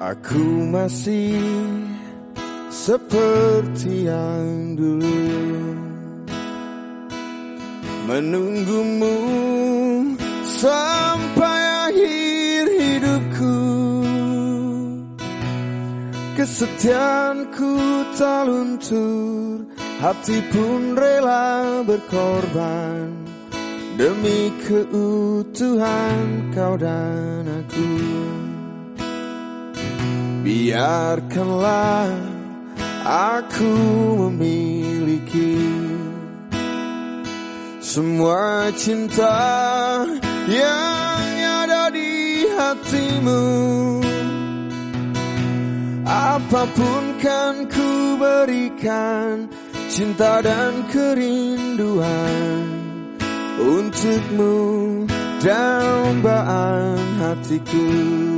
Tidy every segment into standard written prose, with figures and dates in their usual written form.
Aku masih seperti yang dulu, menunggumu sampai akhir hidupku. Kesetiaanku tak luntur, hati pun rela berkorban demi keutuhan kau dan aku. Biarkanlah aku memiliki semua cinta yang ada di hatimu. Apapun kan ku berikan, cinta dan kerinduan untukmu, dambaan hatiku.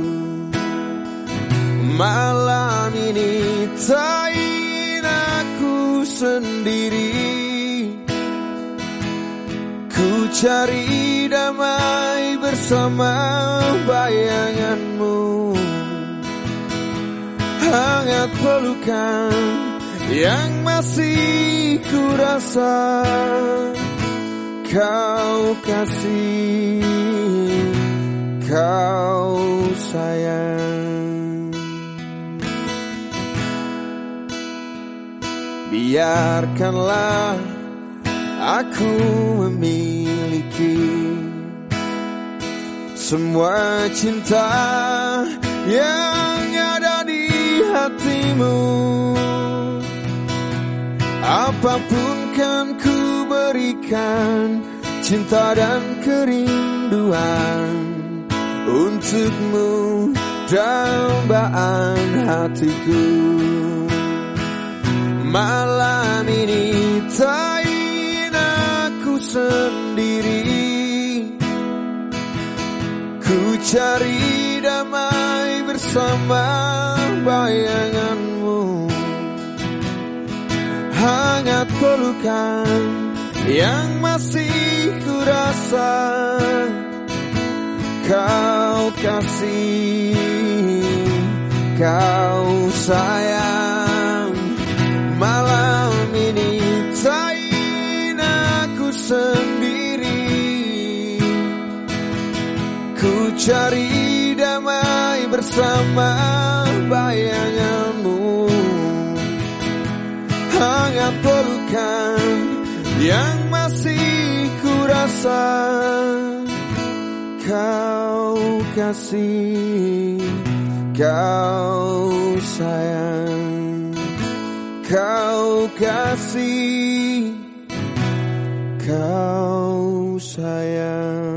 Malam ini tak ingin aku sendiri, ku cari damai bersama bayanganmu. Hangat pelukan yang masih ku rasa, kau kasih, kau sayang. Biarkanlah aku memiliki semua cinta yang ada di hatimu. Apapun kan ku berikan, cinta dan kerinduan untukmu, dambaan hatiku. Malam ini tak ingin aku sendiri, ku cari damai bersama bayanganmu. Hangat pelukan yang masih ku rasa, kau kasih, kau sayang. Malam ini tak ingin aku sendiri, ku cari damai bersama bayanganmu. Hangat pelukan yang masih ku rasa, kau kasih, kau sayang. Kau kasih, kau sayang.